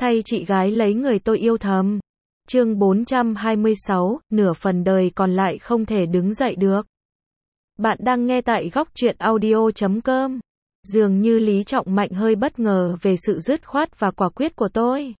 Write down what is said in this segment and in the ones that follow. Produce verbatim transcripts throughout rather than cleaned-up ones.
Thay chị gái lấy người tôi yêu thầm. Chương bốn trăm hai mươi sáu, nửa phần đời còn lại không thể đứng dậy được. Bạn đang nghe tại góc truyện audio chấm com. Dường như Lý Trọng Mạnh hơi bất ngờ về sự dứt khoát và quả quyết của tôi.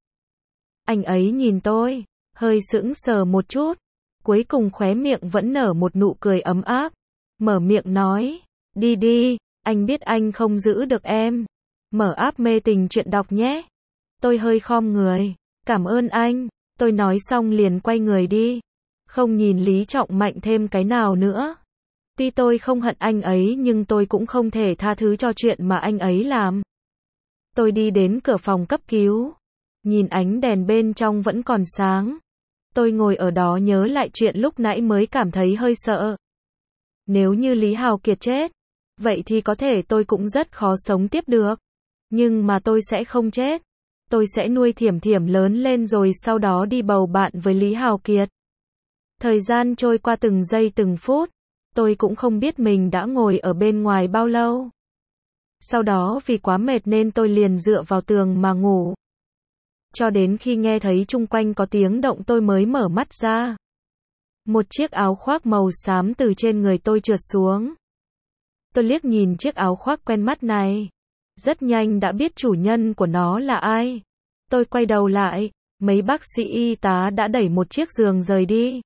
Anh ấy nhìn tôi, hơi sững sờ một chút, cuối cùng khóe miệng vẫn nở một nụ cười ấm áp, mở miệng nói, đi đi, anh biết anh không giữ được em. Mở app mê tình truyện đọc nhé. Tôi hơi khom người, cảm ơn anh, tôi nói xong liền quay người đi, không nhìn Lý Trọng Mạnh thêm cái nào nữa. Tuy tôi không hận anh ấy nhưng tôi cũng không thể tha thứ cho chuyện mà anh ấy làm. Tôi đi đến cửa phòng cấp cứu, nhìn ánh đèn bên trong vẫn còn sáng. Tôi ngồi ở đó nhớ lại chuyện lúc nãy mới cảm thấy hơi sợ. Nếu như Lý Hào Kiệt chết, vậy thì có thể tôi cũng rất khó sống tiếp được. Nhưng mà tôi sẽ không chết. Tôi sẽ nuôi Thiểm Thiểm lớn lên rồi sau đó đi bầu bạn với Lý Hào Kiệt. Thời gian trôi qua từng giây từng phút. Tôi cũng không biết mình đã ngồi ở bên ngoài bao lâu. Sau đó vì quá mệt nên tôi liền dựa vào tường mà ngủ. Cho đến khi nghe thấy chung quanh có tiếng động tôi mới mở mắt ra. Một chiếc áo khoác màu xám từ trên người tôi trượt xuống. Tôi liếc nhìn chiếc áo khoác quen mắt này. Rất nhanh đã biết chủ nhân của nó là ai. Tôi quay đầu lại, mấy bác sĩ y tá đã đẩy một chiếc giường rời đi.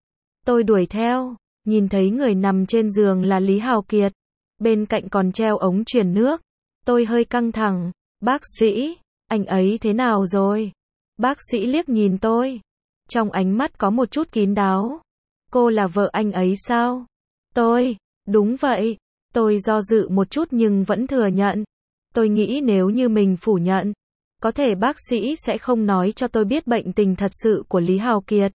Tôi đuổi theo, nhìn thấy người nằm trên giường là Lý Hào Kiệt. Bên cạnh còn treo ống truyền nước. Tôi hơi căng thẳng, bác sĩ, anh ấy thế nào rồi? Bác sĩ liếc nhìn tôi. Trong ánh mắt có một chút kín đáo. Cô là vợ anh ấy sao? Tôi, đúng vậy. Tôi do dự một chút nhưng vẫn thừa nhận. Tôi nghĩ nếu như mình phủ nhận, có thể bác sĩ sẽ không nói cho tôi biết bệnh tình thật sự của Lý Hào Kiệt.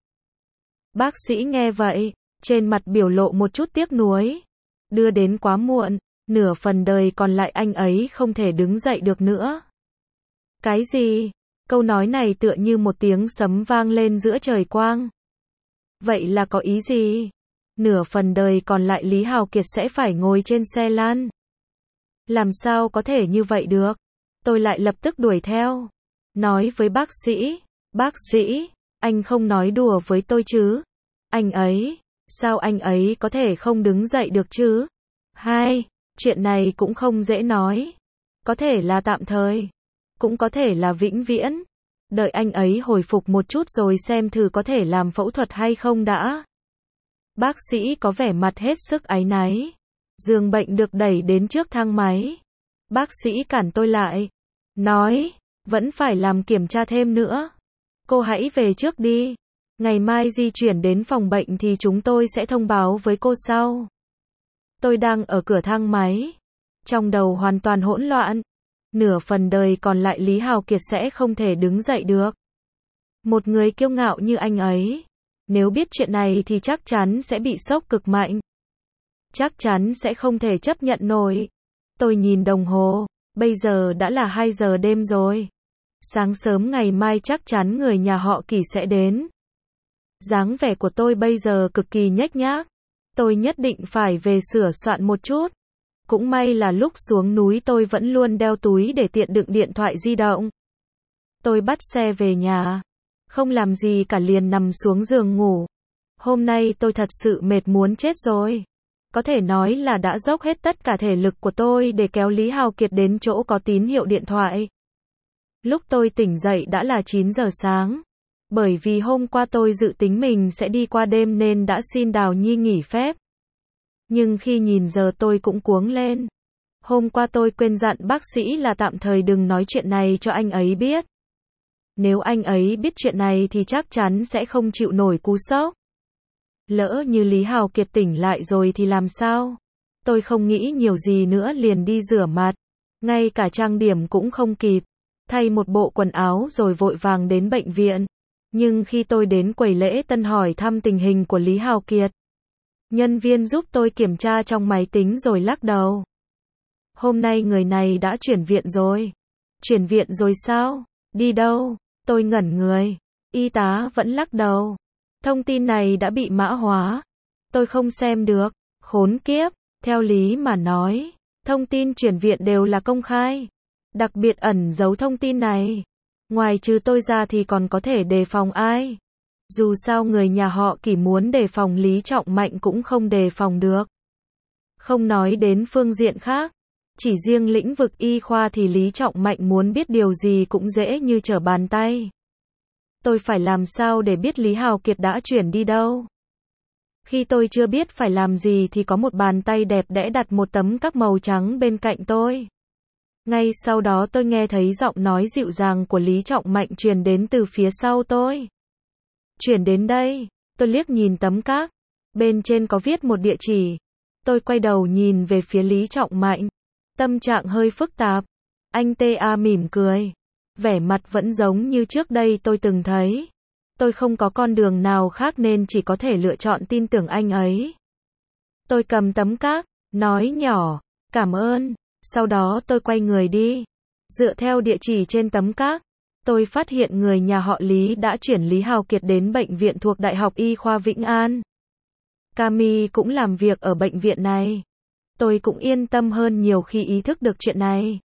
Bác sĩ nghe vậy, trên mặt biểu lộ một chút tiếc nuối. Đưa đến quá muộn, nửa phần đời còn lại anh ấy không thể đứng dậy được nữa. Cái gì? Câu nói này tựa như một tiếng sấm vang lên giữa trời quang. Vậy là có ý gì? Nửa phần đời còn lại Lý Hào Kiệt sẽ phải ngồi trên xe lăn. Làm sao có thể như vậy được? Tôi lại lập tức đuổi theo. Nói với bác sĩ, bác sĩ, anh không nói đùa với tôi chứ? Anh ấy, sao anh ấy có thể không đứng dậy được chứ? Hai, chuyện này cũng không dễ nói. Có thể là tạm thời, cũng có thể là vĩnh viễn. Đợi anh ấy hồi phục một chút rồi xem thử có thể làm phẫu thuật hay không đã. Bác sĩ có vẻ mặt hết sức áy náy. Giường bệnh được đẩy đến trước thang máy. Bác sĩ cản tôi lại. Nói, vẫn phải làm kiểm tra thêm nữa. Cô hãy về trước đi. Ngày mai di chuyển đến phòng bệnh thì chúng tôi sẽ thông báo với cô sau. Tôi đang ở cửa thang máy. Trong đầu hoàn toàn hỗn loạn. Nửa phần đời còn lại Lý Hào Kiệt sẽ không thể đứng dậy được. Một người kiêu ngạo như anh ấy, nếu biết chuyện này thì chắc chắn sẽ bị sốc cực mạnh. Chắc chắn sẽ không thể chấp nhận nổi. Tôi nhìn đồng hồ, bây giờ đã là hai giờ đêm rồi. Sáng sớm ngày mai chắc chắn người nhà họ Kỷ sẽ đến. Dáng vẻ của tôi bây giờ cực kỳ nhếch nhác. Tôi nhất định phải về sửa soạn một chút. Cũng may là lúc xuống núi tôi vẫn luôn đeo túi để tiện đựng điện thoại di động. Tôi bắt xe về nhà. Không làm gì cả liền nằm xuống giường ngủ. Hôm nay tôi thật sự mệt muốn chết rồi. Có thể nói là đã dốc hết tất cả thể lực của tôi để kéo Lý Hào Kiệt đến chỗ có tín hiệu điện thoại. Lúc tôi tỉnh dậy đã là chín giờ sáng. Bởi vì hôm qua tôi dự tính mình sẽ đi qua đêm nên đã xin Đào Nhi nghỉ phép. Nhưng khi nhìn giờ tôi cũng cuống lên. Hôm qua tôi quên dặn bác sĩ là tạm thời đừng nói chuyện này cho anh ấy biết. Nếu anh ấy biết chuyện này thì chắc chắn sẽ không chịu nổi cú sốc. Lỡ như Lý Hào Kiệt tỉnh lại rồi thì làm sao? Tôi không nghĩ nhiều gì nữa liền đi rửa mặt. Ngay cả trang điểm cũng không kịp. Thay một bộ quần áo rồi vội vàng đến bệnh viện. Nhưng khi tôi đến quầy lễ tân hỏi thăm tình hình của Lý Hào Kiệt, nhân viên giúp tôi kiểm tra trong máy tính rồi lắc đầu. Hôm nay người này đã chuyển viện rồi. Chuyển viện rồi sao? Đi đâu? Tôi ngẩn người. Y tá vẫn lắc đầu. Thông tin này đã bị mã hóa. Tôi không xem được. Khốn kiếp. Theo lý mà nói, thông tin chuyển viện đều là công khai. Đặc biệt ẩn giấu thông tin này. Ngoài trừ tôi ra thì còn có thể đề phòng ai? Dù sao người nhà họ Kỷ muốn đề phòng Lý Trọng Mạnh cũng không đề phòng được. Không nói đến phương diện khác, chỉ riêng lĩnh vực y khoa thì Lý Trọng Mạnh muốn biết điều gì cũng dễ như trở bàn tay. Tôi phải làm sao để biết Lý Hào Kiệt đã chuyển đi đâu? Khi tôi chưa biết phải làm gì thì có một bàn tay đẹp đẽ đặt một tấm các màu trắng bên cạnh tôi. Ngay sau đó tôi nghe thấy giọng nói dịu dàng của Lý Trọng Mạnh truyền đến từ phía sau tôi. Chuyển đến đây, tôi liếc nhìn tấm các. Bên trên có viết một địa chỉ. Tôi quay đầu nhìn về phía Lý Trọng Mạnh. Tâm trạng hơi phức tạp. Anh ta mỉm cười. Vẻ mặt vẫn giống như trước đây tôi từng thấy. Tôi không có con đường nào khác nên chỉ có thể lựa chọn tin tưởng anh ấy. Tôi cầm tấm các, nói nhỏ, cảm ơn. Sau đó tôi quay người đi. Dựa theo địa chỉ trên tấm các, tôi phát hiện người nhà họ Lý đã chuyển Lý Hào Kiệt đến bệnh viện thuộc Đại học Y khoa Vĩnh An. Cami cũng làm việc ở bệnh viện này. Tôi cũng yên tâm hơn nhiều khi ý thức được chuyện này.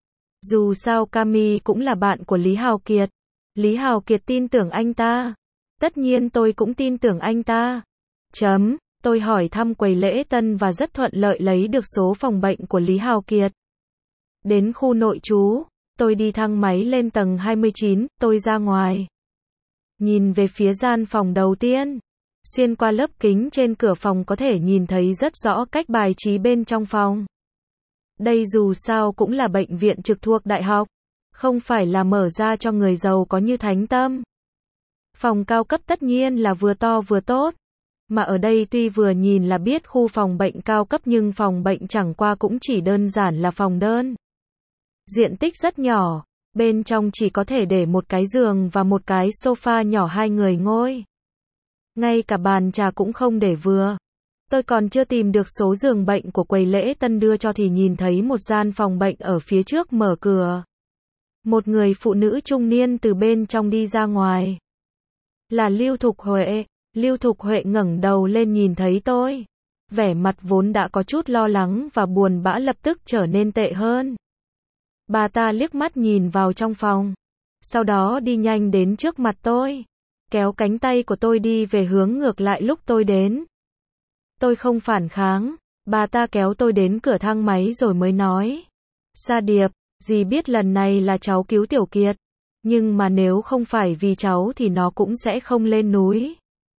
Dù sao Cami cũng là bạn của Lý Hào Kiệt. Lý Hào Kiệt tin tưởng anh ta. Tất nhiên tôi cũng tin tưởng anh ta. Chấm, tôi hỏi thăm quầy lễ tân và rất thuận lợi lấy được số phòng bệnh của Lý Hào Kiệt. Đến khu nội trú, tôi đi thang máy lên tầng hai mươi chín, tôi ra ngoài. Nhìn về phía gian phòng đầu tiên. Xuyên qua lớp kính trên cửa phòng có thể nhìn thấy rất rõ cách bài trí bên trong phòng. Đây dù sao cũng là bệnh viện trực thuộc đại học. Không phải là mở ra cho người giàu có như Thánh Tâm. Phòng cao cấp tất nhiên là vừa to vừa tốt. Mà ở đây tuy vừa nhìn là biết khu phòng bệnh cao cấp nhưng phòng bệnh chẳng qua cũng chỉ đơn giản là phòng đơn. Diện tích rất nhỏ. Bên trong chỉ có thể để một cái giường và một cái sofa nhỏ hai người ngồi. Ngay cả bàn trà cũng không để vừa. Tôi còn chưa tìm được số giường bệnh của quầy lễ tân đưa cho thì nhìn thấy một gian phòng bệnh ở phía trước mở cửa. Một người phụ nữ trung niên từ bên trong đi ra ngoài. Là Lưu Thục Huệ. Lưu Thục Huệ ngẩng đầu lên nhìn thấy tôi. Vẻ mặt vốn đã có chút lo lắng và buồn bã lập tức trở nên tệ hơn. Bà ta liếc mắt nhìn vào trong phòng. Sau đó đi nhanh đến trước mặt tôi. Kéo cánh tay của tôi đi về hướng ngược lại lúc tôi đến. Tôi không phản kháng. Bà ta kéo tôi đến cửa thang máy rồi mới nói. Sa Điệp, dì biết lần này là cháu cứu Tiểu Kiệt. Nhưng mà nếu không phải vì cháu thì nó cũng sẽ không lên núi.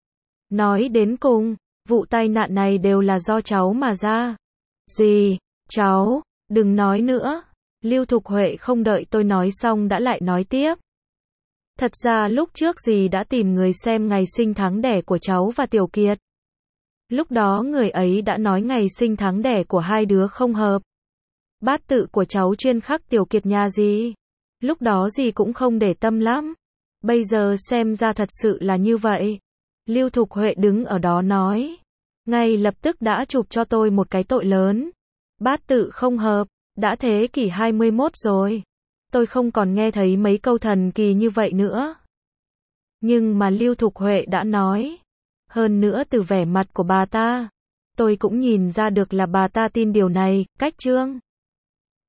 Nói đến cùng, vụ tai nạn này đều là do cháu mà ra. Dì, cháu, đừng nói nữa. Lưu Thục Huệ không đợi tôi nói xong đã lại nói tiếp. Thật ra lúc trước dì đã tìm người xem ngày sinh tháng đẻ của cháu và Tiểu Kiệt. Lúc đó người ấy đã nói ngày sinh tháng đẻ của hai đứa không hợp. Bát tự của cháu chuyên khắc Tiểu Kiệt nhà dì. Lúc đó dì cũng không để tâm lắm. Bây giờ xem ra thật sự là như vậy. Lưu Thục Huệ đứng ở đó nói. Ngay lập tức đã chụp cho tôi một cái tội lớn. Bát tự không hợp. Đã thế kỷ hai mươi mốt rồi. Tôi không còn nghe thấy mấy câu thần kỳ như vậy nữa. Nhưng mà Lưu Thục Huệ đã nói. Hơn nữa từ vẻ mặt của bà ta, tôi cũng nhìn ra được là bà ta tin điều này. Cách chương